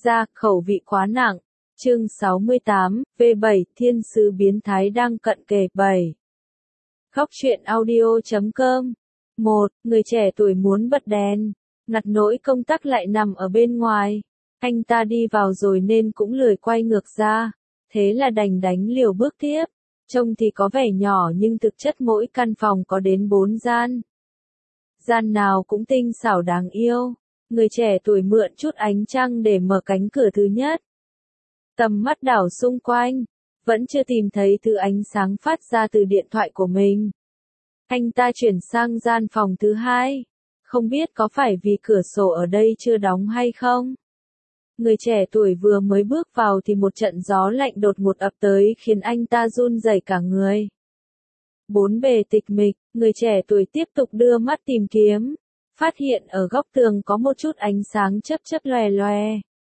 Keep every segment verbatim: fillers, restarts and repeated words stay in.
ra, khẩu vị quá nặng. Chương sáu mươi tám, V bảy, Thiên sứ biến thái đang cận kề. bảy. Khóc chuyện audio chấm com. một. Người trẻ tuổi muốn bật đèn, ngặt nỗi công tắc lại nằm ở bên ngoài. Anh ta đi vào rồi nên cũng lười quay ngược ra, thế là đành đánh liều bước tiếp. Trông thì có vẻ nhỏ nhưng thực chất mỗi căn phòng có đến bốn gian. Gian nào cũng tinh xảo đáng yêu. Người trẻ tuổi mượn chút ánh trăng để mở cánh cửa thứ nhất. Tầm mắt đảo xung quanh, vẫn chưa tìm thấy thứ ánh sáng phát ra từ điện thoại của mình. Anh ta chuyển sang gian phòng thứ hai. Không biết có phải vì cửa sổ ở đây chưa đóng hay không? Người trẻ tuổi vừa mới bước vào thì một trận gió lạnh đột ngột ập tới khiến anh ta run rẩy cả người. Bốn bề tịch mịch, người trẻ tuổi tiếp tục đưa mắt tìm kiếm, phát hiện ở góc tường có một chút ánh sáng chớp chớp lòe lòe.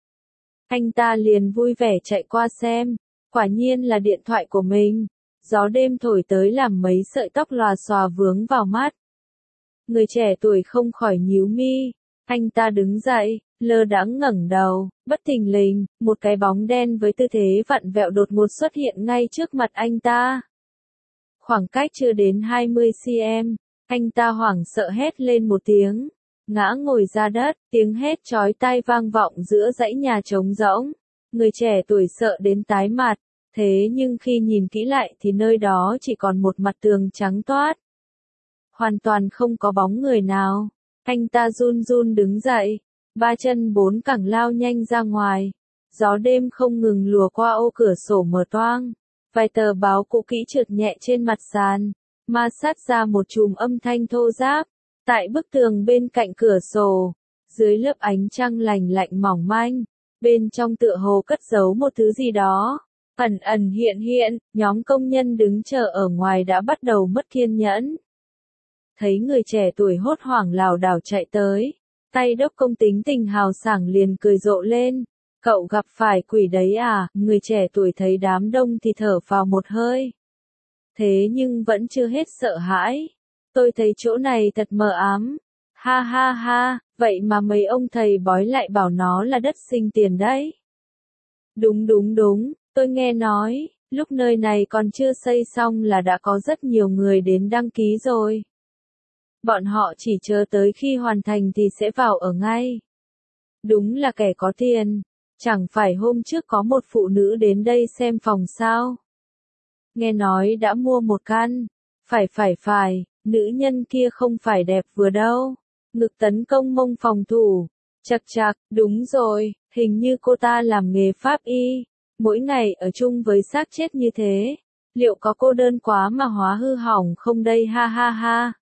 Anh ta liền vui vẻ chạy qua xem, quả nhiên là điện thoại của mình. Gió đêm thổi tới làm mấy sợi tóc lòa xòa vướng vào mắt. Người trẻ tuổi không khỏi nhíu mi, anh ta đứng dậy, lơ đãng ngẩng đầu, bất thình lình, một cái bóng đen với tư thế vặn vẹo đột ngột xuất hiện ngay trước mặt anh ta. Khoảng cách chưa đến hai mươi xăng-ti-mét, anh ta hoảng sợ hét lên một tiếng, ngã ngồi ra đất, tiếng hét chói tai vang vọng giữa dãy nhà trống rỗng. Người trẻ tuổi sợ đến tái mặt, thế nhưng khi nhìn kỹ lại thì nơi đó chỉ còn một mặt tường trắng toát. Hoàn toàn không có bóng người nào. Anh ta run run đứng dậy, ba chân bốn cẳng lao nhanh ra ngoài. Gió đêm không ngừng lùa qua ô cửa sổ mở toang. Vài tờ báo cũ kỹ trượt nhẹ trên mặt sàn, ma sát ra một chùm âm thanh thô ráp. Tại bức tường bên cạnh cửa sổ, dưới lớp ánh trăng lành lạnh mỏng manh, bên trong tựa hồ cất giấu một thứ gì đó. Ẩn ẩn hiện hiện, nhóm công nhân đứng chờ ở ngoài đã bắt đầu mất kiên nhẫn. Thấy người trẻ tuổi hốt hoảng lảo đảo chạy tới, tay đốc công tính tình hào sảng liền cười rộ lên. Cậu gặp phải quỷ đấy à? Người trẻ tuổi thấy đám đông thì thở vào một hơi. Thế nhưng vẫn chưa hết sợ hãi. Tôi thấy chỗ này thật mờ ám. Ha ha ha, vậy mà mấy ông thầy bói lại bảo nó là đất sinh tiền đấy. Đúng đúng đúng, tôi nghe nói, lúc nơi này còn chưa xây xong là đã có rất nhiều người đến đăng ký rồi. Bọn họ chỉ chờ tới khi hoàn thành thì sẽ vào ở ngay. Đúng là kẻ có tiền. Chẳng phải hôm trước có một phụ nữ đến đây xem phòng sao? Nghe nói đã mua một căn. Phải phải phải, nữ nhân kia không phải đẹp vừa đâu. Ngực tấn công mông phòng thủ. Chật chạc, đúng rồi, hình như cô ta làm nghề pháp y. Mỗi ngày ở chung với xác chết như thế. Liệu có cô đơn quá mà hóa hư hỏng không đây ha ha ha.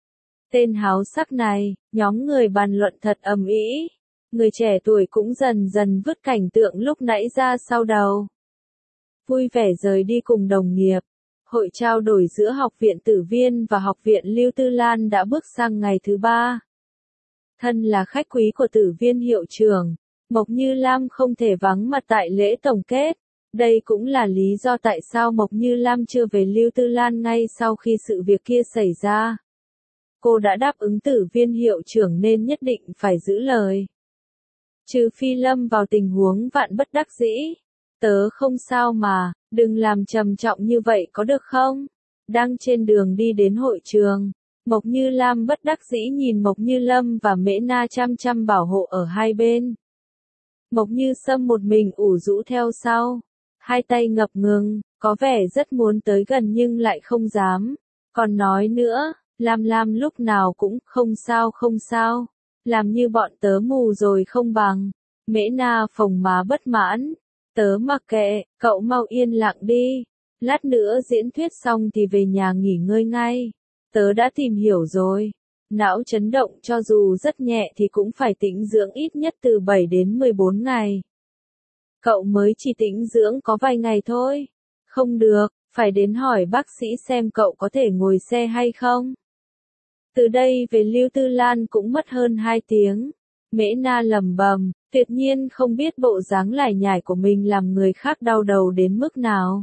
Tên háo sắc này, nhóm người bàn luận thật ầm ĩ. Người trẻ tuổi cũng dần dần vứt cảnh tượng lúc nãy ra sau đầu. Vui vẻ rời đi cùng đồng nghiệp. Hội trao đổi giữa Học viện Tử Viên và Học viện Lưu Tư Lan đã bước sang ngày thứ ba. Thân là khách quý của Tử Viên hiệu trưởng, Mộc Như Lam không thể vắng mặt tại lễ tổng kết. Đây cũng là lý do tại sao Mộc Như Lam chưa về Lưu Tư Lan ngay sau khi sự việc kia xảy ra. Cô đã đáp ứng Tử Viên hiệu trưởng nên nhất định phải giữ lời. Trừ phi lâm vào tình huống vạn bất đắc dĩ. Tớ không sao mà, đừng làm trầm trọng như vậy có được không? Đang trên đường đi đến hội trường, Mộc Như Lam bất đắc dĩ nhìn Mộc Như Lâm và Mễ Na chăm chăm bảo hộ ở hai bên. Mộc Như Sâm một mình ủ rũ theo sau, hai tay ngập ngừng, có vẻ rất muốn tới gần nhưng lại không dám. Còn nói nữa, Lam Lam lúc nào cũng không sao không sao. Làm như bọn tớ mù rồi không bằng. Mễ Na phồng má bất mãn. Tớ mặc kệ, cậu mau yên lặng đi. Lát nữa diễn thuyết xong thì về nhà nghỉ ngơi ngay. Tớ đã tìm hiểu rồi. Não chấn động cho dù rất nhẹ thì cũng phải tĩnh dưỡng ít nhất từ bảy đến mười bốn ngày. Cậu mới chỉ tĩnh dưỡng có vài ngày thôi. Không được, phải đến hỏi bác sĩ xem cậu có thể ngồi xe hay không. Từ đây về Lưu Tư Lan cũng mất hơn hai tiếng. Mễ Na lẩm bẩm, tuyệt nhiên không biết bộ dáng lải nhải của mình làm người khác đau đầu đến mức nào.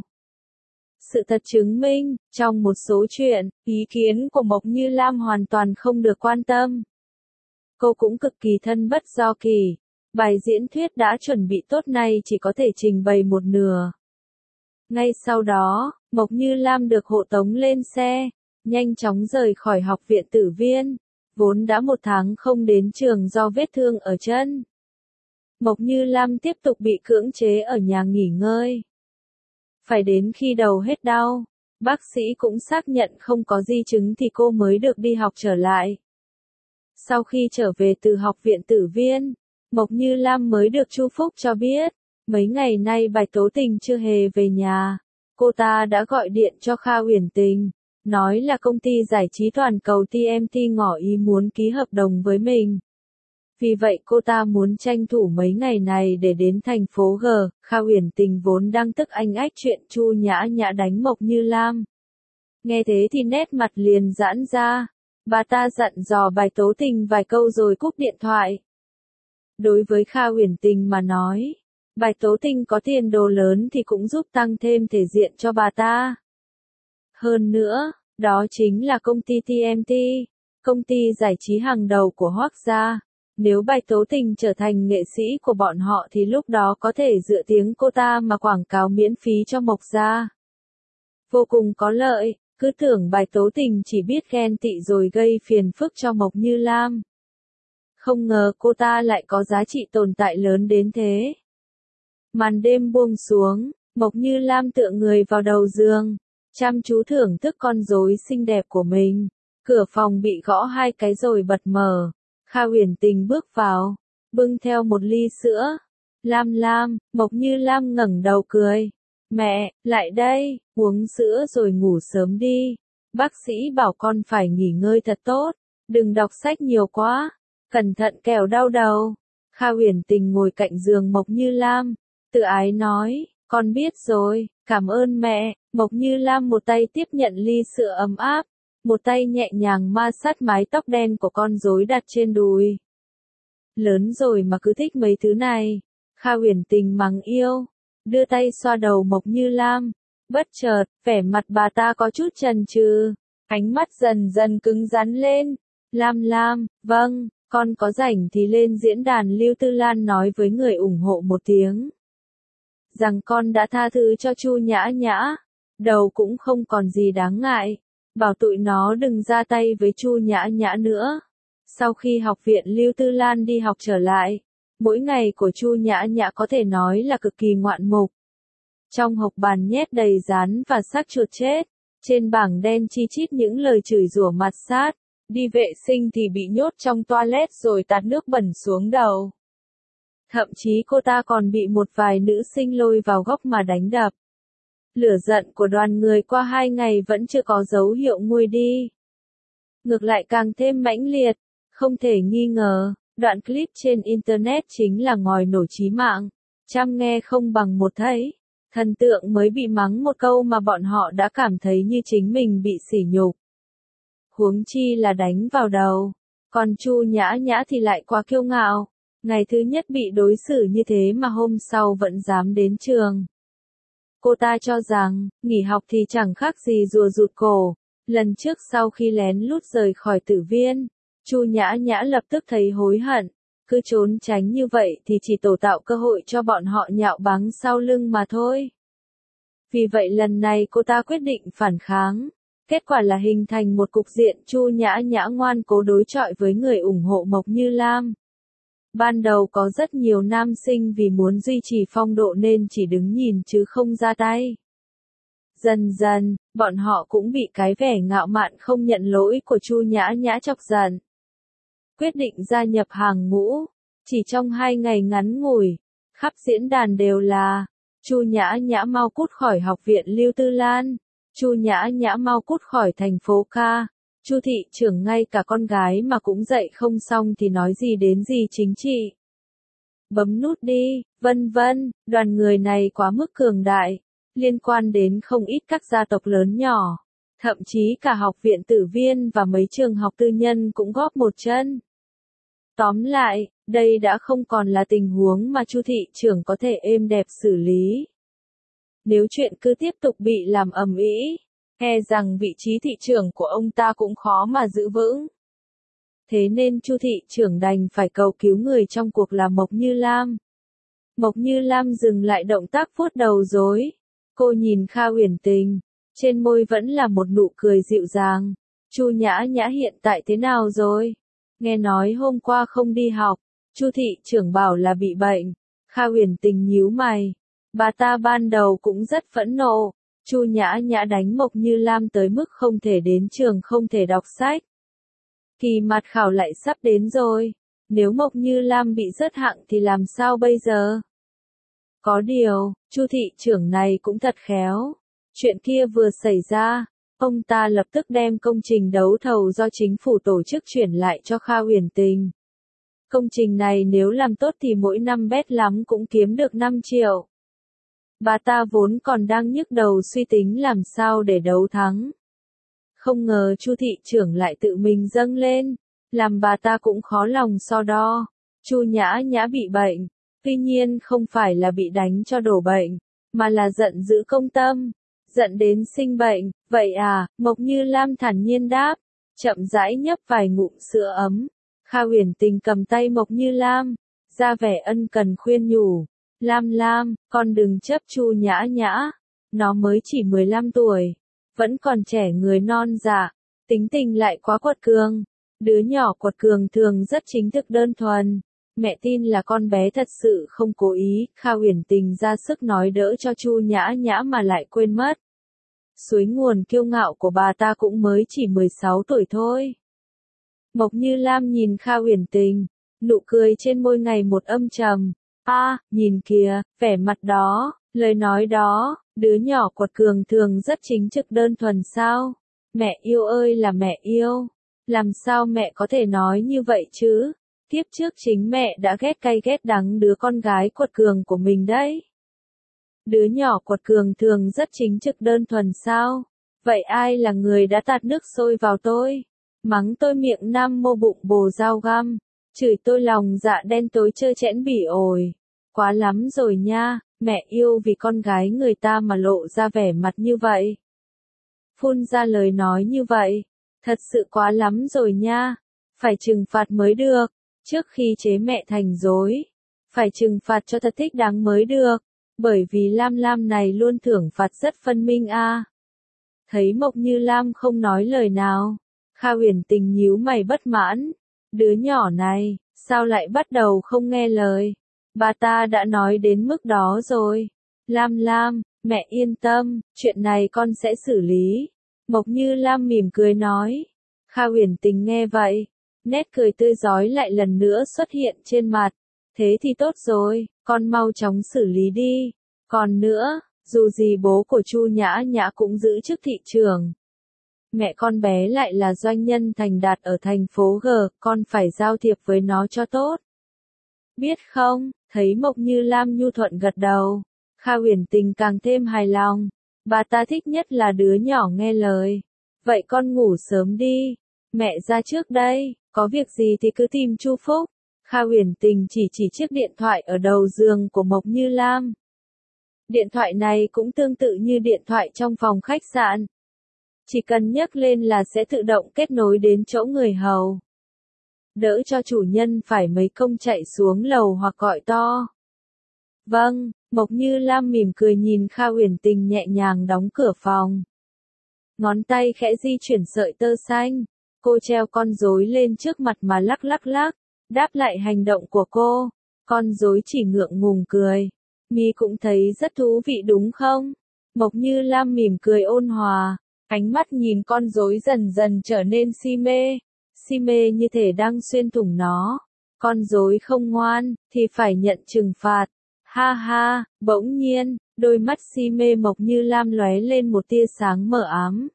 Sự thật chứng minh, trong một số chuyện, ý kiến của Mộc Như Lam hoàn toàn không được quan tâm. Cô cũng cực kỳ thân bất do kỷ. Bài diễn thuyết đã chuẩn bị tốt nay chỉ có thể trình bày một nửa. Ngay sau đó, Mộc Như Lam được hộ tống lên xe, nhanh chóng rời khỏi học viện Tử Viên, vốn đã một tháng không đến trường do vết thương ở chân. Mộc Như Lam tiếp tục bị cưỡng chế ở nhà nghỉ ngơi. Phải đến khi đầu hết đau, bác sĩ cũng xác nhận không có di chứng thì cô mới được đi học trở lại. Sau khi trở về từ học viện Tử Viên, Mộc Như Lam mới được Chu Phúc cho biết, mấy ngày nay Bạch Tố Tình chưa hề về nhà. Cô ta đã gọi điện cho Kha Uyển Tình, nói là công ty giải trí toàn cầu tê em tê ngỏ ý muốn ký hợp đồng với mình. Vì vậy cô ta muốn tranh thủ mấy ngày này để đến thành phố G. Kha Uyển Tình vốn đang tức anh ách chuyện Chu Nhã Nhã đánh Mộc Như Lam. Nghe thế thì nét mặt liền giãn ra. Bà ta dặn dò Bạch Tố Tình vài câu rồi cúp điện thoại. Đối với Kha Uyển Tình mà nói, Bạch Tố Tình có tiền đồ lớn thì cũng giúp tăng thêm thể diện cho bà ta. Hơn nữa, đó chính là công ty tê em tê, công ty giải trí hàng đầu của Hoắc gia. Nếu Bạch Tố Tình trở thành nghệ sĩ của bọn họ thì lúc đó có thể dựa tiếng cô ta mà quảng cáo miễn phí cho Mộc gia. Vô cùng có lợi, cứ tưởng Bạch Tố Tình chỉ biết ghen tị rồi gây phiền phức cho Mộc Như Lam. Không ngờ cô ta lại có giá trị tồn tại lớn đến thế. Màn đêm buông xuống, Mộc Như Lam tựa người vào đầu giường, chăm chú thưởng thức con rối xinh đẹp của mình. Cửa phòng bị gõ hai cái rồi bật mở. Kha Uyển Tình bước vào, bưng theo một ly sữa. Lam Lam, Mộc Như Lam ngẩng đầu cười. Mẹ, lại đây, uống sữa rồi ngủ sớm đi. Bác sĩ bảo con phải nghỉ ngơi thật tốt, đừng đọc sách nhiều quá, cẩn thận kẻo đau đầu. Kha Uyển Tình ngồi cạnh giường Mộc Như Lam, tự ái nói, con biết rồi, cảm ơn mẹ. Mộc Như Lam một tay tiếp nhận ly sữa ấm áp, một tay nhẹ nhàng ma sát mái tóc đen của con rối đặt trên đùi. Lớn rồi mà cứ thích mấy thứ này. Kha Uyển Tình mắng yêu, đưa tay xoa đầu Mộc Như Lam. Bất chợt, vẻ mặt bà ta có chút chần chừ, ánh mắt dần dần cứng rắn lên. Lam Lam, vâng, con có rảnh thì lên diễn đàn Lưu Tư Lan nói với người ủng hộ một tiếng. Rằng con đã tha thứ cho Chu Nhã Nhã, đầu cũng không còn gì đáng ngại. Bảo tụi nó đừng ra tay với Chu Nhã Nhã nữa. Sau khi học viện Lưu Tư Lan đi học trở lại, mỗi ngày của Chu Nhã Nhã có thể nói là cực kỳ ngoạn mục. Trong hộc bàn nhét đầy rán và xác chuột chết, trên bảng đen chi chít những lời chửi rủa mặt sát, đi vệ sinh thì bị nhốt trong toilet rồi tạt nước bẩn xuống đầu. Thậm chí cô ta còn bị một vài nữ sinh lôi vào góc mà đánh đập. Lửa giận của đoàn người qua hai ngày vẫn chưa có dấu hiệu nguôi đi. Ngược lại càng thêm mãnh liệt, không thể nghi ngờ, đoạn clip trên Internet chính là ngòi nổ chí mạng. Trăm nghe không bằng một thấy, thần tượng mới bị mắng một câu mà bọn họ đã cảm thấy như chính mình bị sỉ nhục. Huống chi là đánh vào đầu, còn Chu Nhã Nhã thì lại quá kiêu ngạo, ngày thứ nhất bị đối xử như thế mà hôm sau vẫn dám đến trường. Cô ta cho rằng, nghỉ học thì chẳng khác gì rùa rụt cổ. Lần trước sau khi lén lút rời khỏi Tử Viên, Chu Nhã Nhã lập tức thấy hối hận. Cứ trốn tránh như vậy thì chỉ tổ tạo cơ hội cho bọn họ nhạo báng sau lưng mà thôi. Vì vậy lần này cô ta quyết định phản kháng. Kết quả là hình thành một cục diện Chu Nhã Nhã ngoan cố đối chọi với người ủng hộ Mộc Như Lam. Ban đầu có rất nhiều nam sinh vì muốn duy trì phong độ nên chỉ đứng nhìn chứ không ra tay. Dần dần, bọn họ cũng bị cái vẻ ngạo mạn không nhận lỗi của Chu Nhã Nhã chọc giận. Quyết định gia nhập hàng ngũ. Chỉ trong hai ngày ngắn ngủi, khắp diễn đàn đều là Chu Nhã Nhã mau cút khỏi học viện Lưu Tư Lan, Chu Nhã Nhã mau cút khỏi thành phố Ca. Chu thị trưởng ngay cả con gái mà cũng dạy không xong thì nói gì đến gì chính trị. Bấm nút đi, vân vân, đoàn người này quá mức cường đại, liên quan đến không ít các gia tộc lớn nhỏ, thậm chí cả học viện Tử Viên và mấy trường học tư nhân cũng góp một chân. Tóm lại, đây đã không còn là tình huống mà Chu thị trưởng có thể êm đẹp xử lý. Nếu chuyện cứ tiếp tục bị làm ầm ĩ, e rằng vị trí thị trưởng của ông ta cũng khó mà giữ vững. Thế nên Chu thị trưởng đành phải cầu cứu người trong cuộc là Mộc Như Lam. Mộc Như Lam dừng lại động tác vuốt đầu rối. Cô nhìn Kha Huyền Tình, trên môi vẫn là một nụ cười dịu dàng. Chu Nhã Nhã hiện tại thế nào rồi? Nghe nói hôm qua không đi học, Chu thị trưởng bảo là bị bệnh. Kha Huyền Tình nhíu mày. Bà ta ban đầu cũng rất phẫn nộ. Chu Nhã Nhã đánh Mộc Như Lam tới mức không thể đến trường, không thể đọc sách. Kỳ mặt khảo lại sắp đến rồi. Nếu Mộc Như Lam bị rớt hạng thì làm sao bây giờ? Có điều, Chu thị trưởng này cũng thật khéo. Chuyện kia vừa xảy ra, ông ta lập tức đem công trình đấu thầu do chính phủ tổ chức chuyển lại cho Kha Huyền Tình. Công trình này nếu làm tốt thì mỗi năm bét lắm cũng kiếm được năm triệu. Bà ta vốn còn đang nhức đầu suy tính làm sao để đấu thắng. Không ngờ Chu thị trưởng lại tự mình dâng lên, làm bà ta cũng khó lòng so đo. Chu Nhã Nhã bị bệnh, tuy nhiên không phải là bị đánh cho đổ bệnh, mà là giận dữ công tâm, giận đến sinh bệnh. Vậy à? Mộc Như Lam thản nhiên đáp, chậm rãi nhấp vài ngụm sữa ấm. Kha Huyền Tình cầm tay Mộc Như Lam, ra vẻ ân cần khuyên nhủ. Lam Lam, con đừng chấp Chu Nhã Nhã, nó mới chỉ mười lăm tuổi, vẫn còn trẻ người non dạ, tính tình lại quá quật cường. Đứa nhỏ quật cường thường rất chính thức đơn thuần. Mẹ tin là con bé thật sự không cố ý. Kha Huyền Tình ra sức nói đỡ cho Chu Nhã Nhã mà lại quên mất. Suối nguồn kiêu ngạo của bà ta cũng mới chỉ mười sáu tuổi thôi. Mộc Như Lam nhìn Kha Huyền Tình, nụ cười trên môi ngày một âm trầm. A, à, nhìn kìa, vẻ mặt đó, lời nói đó, đứa nhỏ quật cường thường rất chính trực đơn thuần sao? Mẹ yêu ơi là mẹ yêu, làm sao mẹ có thể nói như vậy chứ? Tiếp trước chính mẹ đã ghét cay ghét đắng đứa con gái quật cường của mình đấy. Đứa nhỏ quật cường thường rất chính trực đơn thuần sao? Vậy ai là người đã tạt nước sôi vào tôi? Mắng tôi miệng nam mô bụng bồ dao găm, chửi tôi lòng dạ đen tối trơ trẽn bỉ ổi. Quá lắm rồi nha, mẹ yêu vì con gái người ta mà lộ ra vẻ mặt như vậy. Phun ra lời nói như vậy, thật sự quá lắm rồi nha, phải trừng phạt mới được, trước khi chế mẹ thành dối. Phải trừng phạt cho thật thích đáng mới được, bởi vì Lam Lam này luôn thưởng phạt rất phân minh a. À. Thấy Mộc Như Lam không nói lời nào, Kha Huyền Tình nhíu mày bất mãn. Đứa nhỏ này, sao lại bắt đầu không nghe lời? Bà ta đã nói đến mức đó rồi. Lam Lam, mẹ yên tâm, chuyện này con sẽ xử lý. Mộc Như Lam mỉm cười nói. Kha Huyền Tình nghe vậy, nét cười tươi rói lại lần nữa xuất hiện trên mặt. Thế thì tốt rồi, con mau chóng xử lý đi. Còn nữa, dù gì bố của Chu Nhã Nhã cũng giữ chức thị trưởng. Mẹ con bé lại là doanh nhân thành đạt ở thành phố G, con phải giao thiệp với nó cho tốt. Biết không? Thấy Mộc Như Lam nhu thuận gật đầu, Kha Huyền Tình càng thêm hài lòng. Bà ta thích nhất là đứa nhỏ nghe lời. Vậy con ngủ sớm đi, mẹ ra trước đây, có việc gì thì cứ tìm Chu Phúc. Kha Huyền Tình chỉ chỉ chiếc điện thoại ở đầu giường của Mộc Như Lam. Điện thoại này cũng tương tự như điện thoại trong phòng khách sạn. Chỉ cần nhấc lên là sẽ tự động kết nối đến chỗ người hầu. Đỡ cho chủ nhân phải mấy công chạy xuống lầu hoặc gọi to. Vâng, Mộc Như Lam mỉm cười nhìn Kha Huyền Tình nhẹ nhàng đóng cửa phòng. Ngón tay khẽ di chuyển sợi tơ xanh. Cô treo con rối lên trước mặt mà lắc lắc lắc. Đáp lại hành động của cô. Con rối chỉ ngượng ngùng cười. Mi cũng thấy rất thú vị đúng không? Mộc Như Lam mỉm cười ôn hòa. Ánh mắt nhìn con rối dần dần trở nên si mê. Si mê như thể đang xuyên thủng nó. Con rối không ngoan, thì phải nhận trừng phạt. Ha ha, bỗng nhiên, đôi mắt si mê Mộc Như Lam lóe lên một tia sáng mờ ám.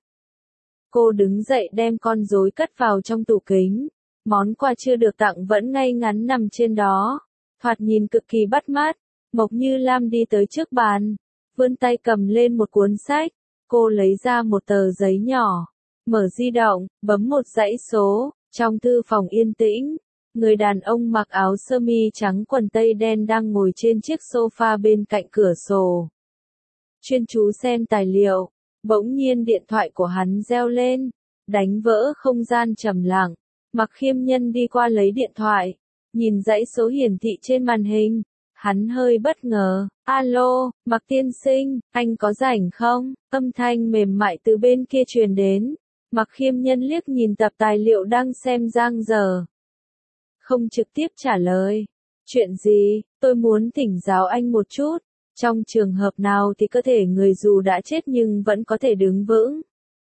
Cô đứng dậy đem con rối cất vào trong tủ kính. Món quà chưa được tặng vẫn ngay ngắn nằm trên đó. Thoạt nhìn cực kỳ bắt mắt. Mộc Như Lam đi tới trước bàn. Vươn tay cầm lên một cuốn sách. Cô lấy ra một tờ giấy nhỏ. Mở di động, bấm một dãy số. Trong thư phòng yên tĩnh. Người đàn ông mặc áo sơ mi trắng quần tây đen đang ngồi trên chiếc sofa bên cạnh cửa sổ. Chuyên chú xem tài liệu. Bỗng nhiên điện thoại của hắn reo lên. Đánh vỡ không gian trầm lặng. Mặc Khiêm Nhân đi qua lấy điện thoại, nhìn dãy số hiển thị trên màn hình. Hắn hơi bất ngờ, alo, Mặc tiên sinh, anh có rảnh không? Âm thanh mềm mại từ bên kia truyền đến. Mặc Khiêm Nhân liếc nhìn tập tài liệu đang xem giang dở. Không trực tiếp trả lời. Chuyện gì, tôi muốn thỉnh giáo anh một chút. Trong trường hợp nào thì cơ thể người dù đã chết nhưng vẫn có thể đứng vững.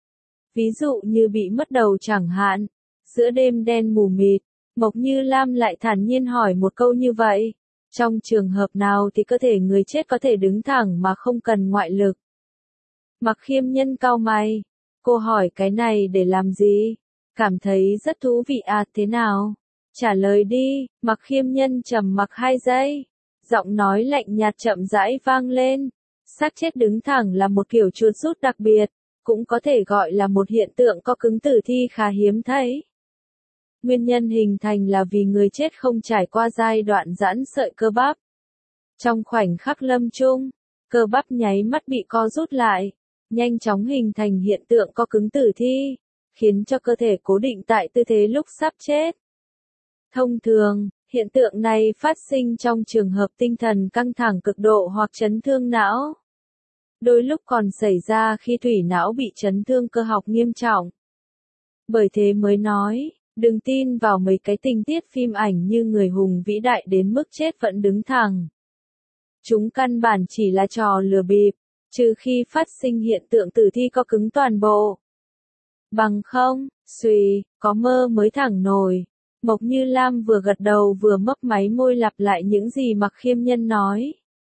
Ví dụ như bị mất đầu chẳng hạn. Giữa đêm đen mù mịt, Mộc Như Lam lại thản nhiên hỏi một câu như vậy. Trong trường hợp nào thì cơ thể người chết có thể đứng thẳng mà không cần ngoại lực? Mặc Khiêm Nhân cau mày. Cô hỏi cái này để làm gì? Cảm thấy rất thú vị à, thế nào? Trả lời đi. Mặc Khiêm Nhân trầm mặc hai giây. Giọng nói lạnh nhạt chậm rãi vang lên. Xác chết đứng thẳng là một kiểu chuột rút đặc biệt, cũng có thể gọi là một hiện tượng co cứng tử thi khá hiếm thấy. Nguyên nhân hình thành là vì người chết không trải qua giai đoạn giãn sợi cơ bắp. Trong khoảnh khắc lâm chung, cơ bắp nháy mắt bị co rút lại, nhanh chóng hình thành hiện tượng co cứng tử thi, khiến cho cơ thể cố định tại tư thế lúc sắp chết. Thông thường, hiện tượng này phát sinh trong trường hợp tinh thần căng thẳng cực độ hoặc chấn thương não. Đôi lúc còn xảy ra khi thủy não bị chấn thương cơ học nghiêm trọng. Bởi thế mới nói, đừng tin vào mấy cái tình tiết phim ảnh như người hùng vĩ đại đến mức chết vẫn đứng thẳng. Chúng căn bản chỉ là trò lừa bịp, trừ khi phát sinh hiện tượng tử thi co cứng toàn bộ. Bằng không, suy, có mơ mới thẳng nổi. Mộc Như Lam vừa gật đầu vừa mấp máy môi lặp lại những gì Mặc Khiêm Nhân nói.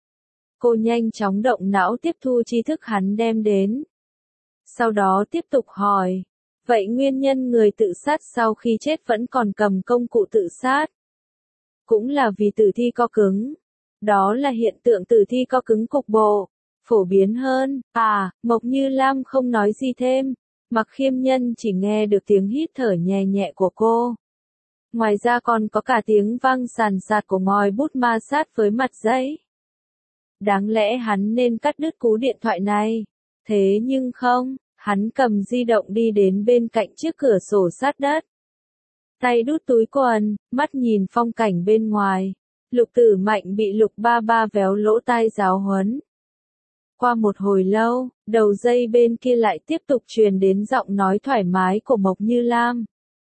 Cô nhanh chóng động não tiếp thu tri thức hắn đem đến. Sau đó tiếp tục hỏi. Vậy nguyên nhân người tự sát sau khi chết vẫn còn cầm công cụ tự sát? Cũng là vì tử thi co cứng. Đó là hiện tượng tử thi co cứng cục bộ, phổ biến hơn. À, Mộc Như Lam không nói gì thêm. Mặc Khiêm Nhân chỉ nghe được tiếng hít thở nhẹ nhẹ của cô. Ngoài ra còn có cả tiếng vang sàn sạt của ngòi bút ma sát với mặt giấy. Đáng lẽ hắn nên cắt đứt cú điện thoại này. Thế nhưng không, hắn cầm di động đi đến bên cạnh chiếc cửa sổ sát đất. Tay đút túi quần, mắt nhìn phong cảnh bên ngoài. Lục Tử Mạnh bị Lục Ba Ba véo lỗ tai giáo huấn. Qua một hồi lâu, đầu dây bên kia lại tiếp tục truyền đến giọng nói thoải mái của Mộc Như Lam.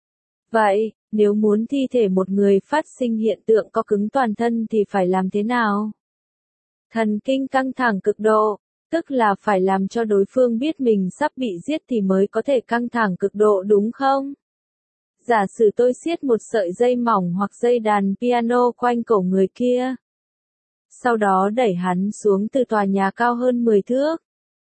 Vậy, nếu muốn thi thể một người phát sinh hiện tượng co cứng toàn thân thì phải làm thế nào? Thần kinh căng thẳng cực độ, tức là phải làm cho đối phương biết mình sắp bị giết thì mới có thể căng thẳng cực độ đúng không? Giả sử tôi siết một sợi dây mỏng hoặc dây đàn piano quanh cổ người kia. Sau đó đẩy hắn xuống từ tòa nhà cao hơn mười thước.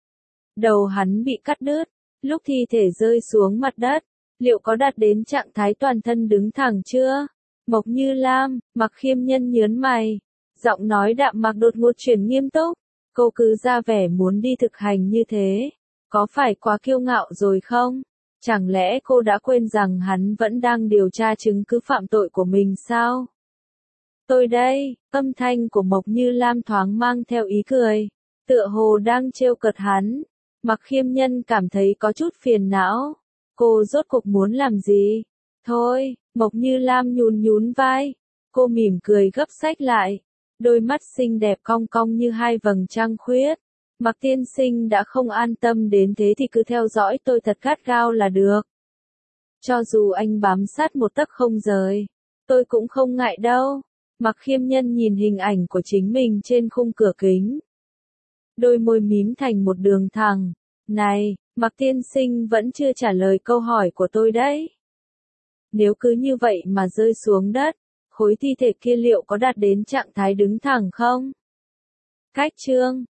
Đầu hắn bị cắt đứt, lúc thi thể rơi xuống mặt đất, liệu có đạt đến trạng thái toàn thân đứng thẳng chưa? Mộc Như Lam, Mặc Khiêm Nhân nhớn mày. Giọng nói đạm mạc đột ngột chuyển nghiêm túc. Cô cứ ra vẻ muốn đi thực hành như thế. Có phải quá kiêu ngạo rồi không? Chẳng lẽ cô đã quên rằng hắn vẫn đang điều tra chứng cứ phạm tội của mình sao? Tôi đây, âm thanh của Mộc Như Lam thoáng mang theo ý cười. Tựa hồ đang trêu cợt hắn. Mặc Khiêm Nhân cảm thấy có chút phiền não. Cô rốt cuộc muốn làm gì? Thôi, Mộc Như Lam nhún nhún vai. Cô mỉm cười gấp sách lại. Đôi mắt xinh đẹp cong cong như hai vầng trăng khuyết. Mặc tiên sinh đã không an tâm đến thế thì cứ theo dõi tôi thật gắt gao là được. Cho dù anh bám sát một tấc không rời, tôi cũng không ngại đâu. Mặc Khiêm Nhân nhìn hình ảnh của chính mình trên khung cửa kính. Đôi môi mím thành một đường thẳng. Này, Mặc tiên sinh vẫn chưa trả lời câu hỏi của tôi đấy. Nếu cứ như vậy mà rơi xuống đất, khối thi thể kia liệu có đạt đến trạng thái đứng thẳng không? Cách chương